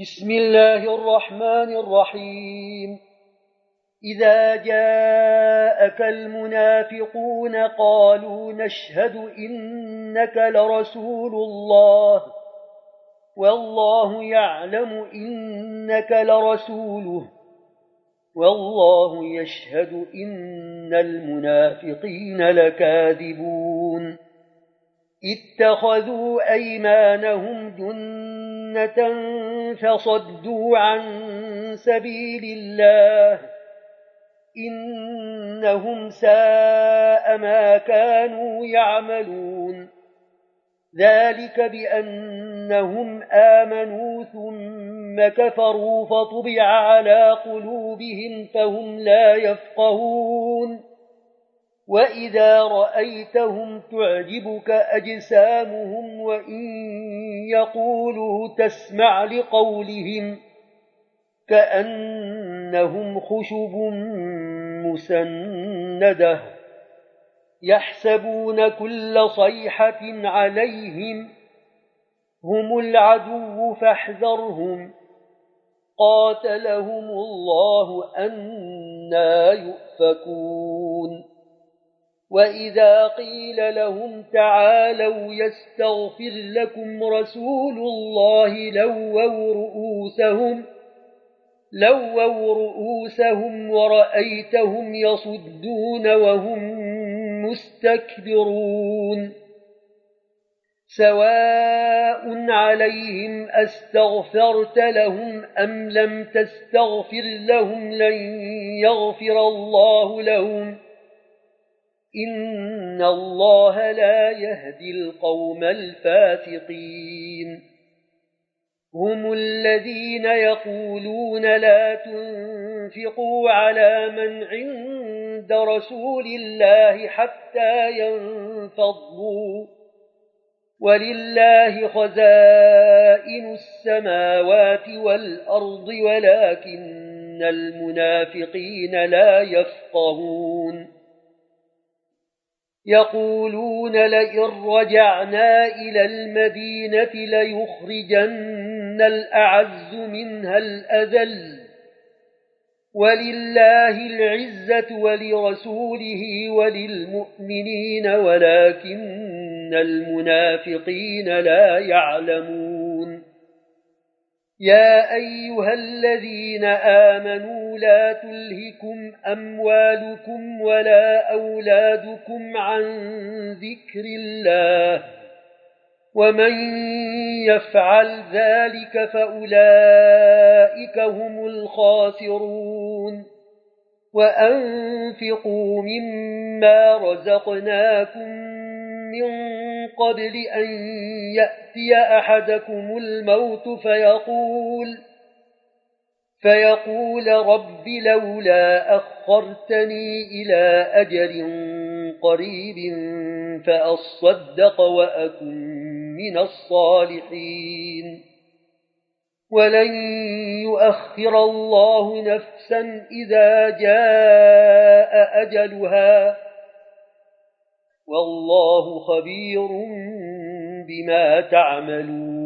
بسم الله الرحمن الرحيم. إذا جاءك المنافقون قالوا نشهد إنك لرسول الله والله يعلم إنك لرسوله والله يشهد إن المنافقين لكاذبون. اتخذوا أيمانهم جنة فصدوا عن سبيل الله إنهم ساء ما كانوا يعملون. ذلك بأنهم آمنوا ثم كفروا فطبع على قلوبهم فهم لا يفقهون. وإذا رأيتهم تعجبك أجسامهم وإن يقولوا تسمع لقولهم كأنهم خشب مسندة يحسبون كل صيحة عليهم هم العدو فاحذرهم قاتلهم الله أنى يؤفكون. وإذا قيل لهم تعالوا يستغفر لكم رسول الله لووا رؤوسهم ورأيتهم يصدون وهم مستكبرون. سواء عليهم أستغفرت لهم أم لم تستغفر لهم لن يغفر الله لهم إن الله لا يهدي القوم الفاسقين. هم الذين يقولون لا تنفقوا على من عند رسول الله حتى ينفضوا ولله خزائن السماوات والأرض ولكن المنافقين لا يفقهون. يقولون لئن رجعنا إلى المدينة ليخرجن الأعز منها الأذل ولله العزة ولرسوله وللمؤمنين ولكن المنافقين لا يعلمون. يا أيها الذين آمنوا لا تلهكم أموالكم ولا أولادكم عن ذكر الله ومن يفعل ذلك فأولئك هم الخاسرون. وأنفقوا مما رزقناكم من قبل أن يأتي أحدكم الموت فيقول رب لولا أخرتني إلى أجل قريب فأصدق وأكن من الصالحين. ولن يؤخر الله نفسا إذا جاء أجلها والله خبير بما تعملون.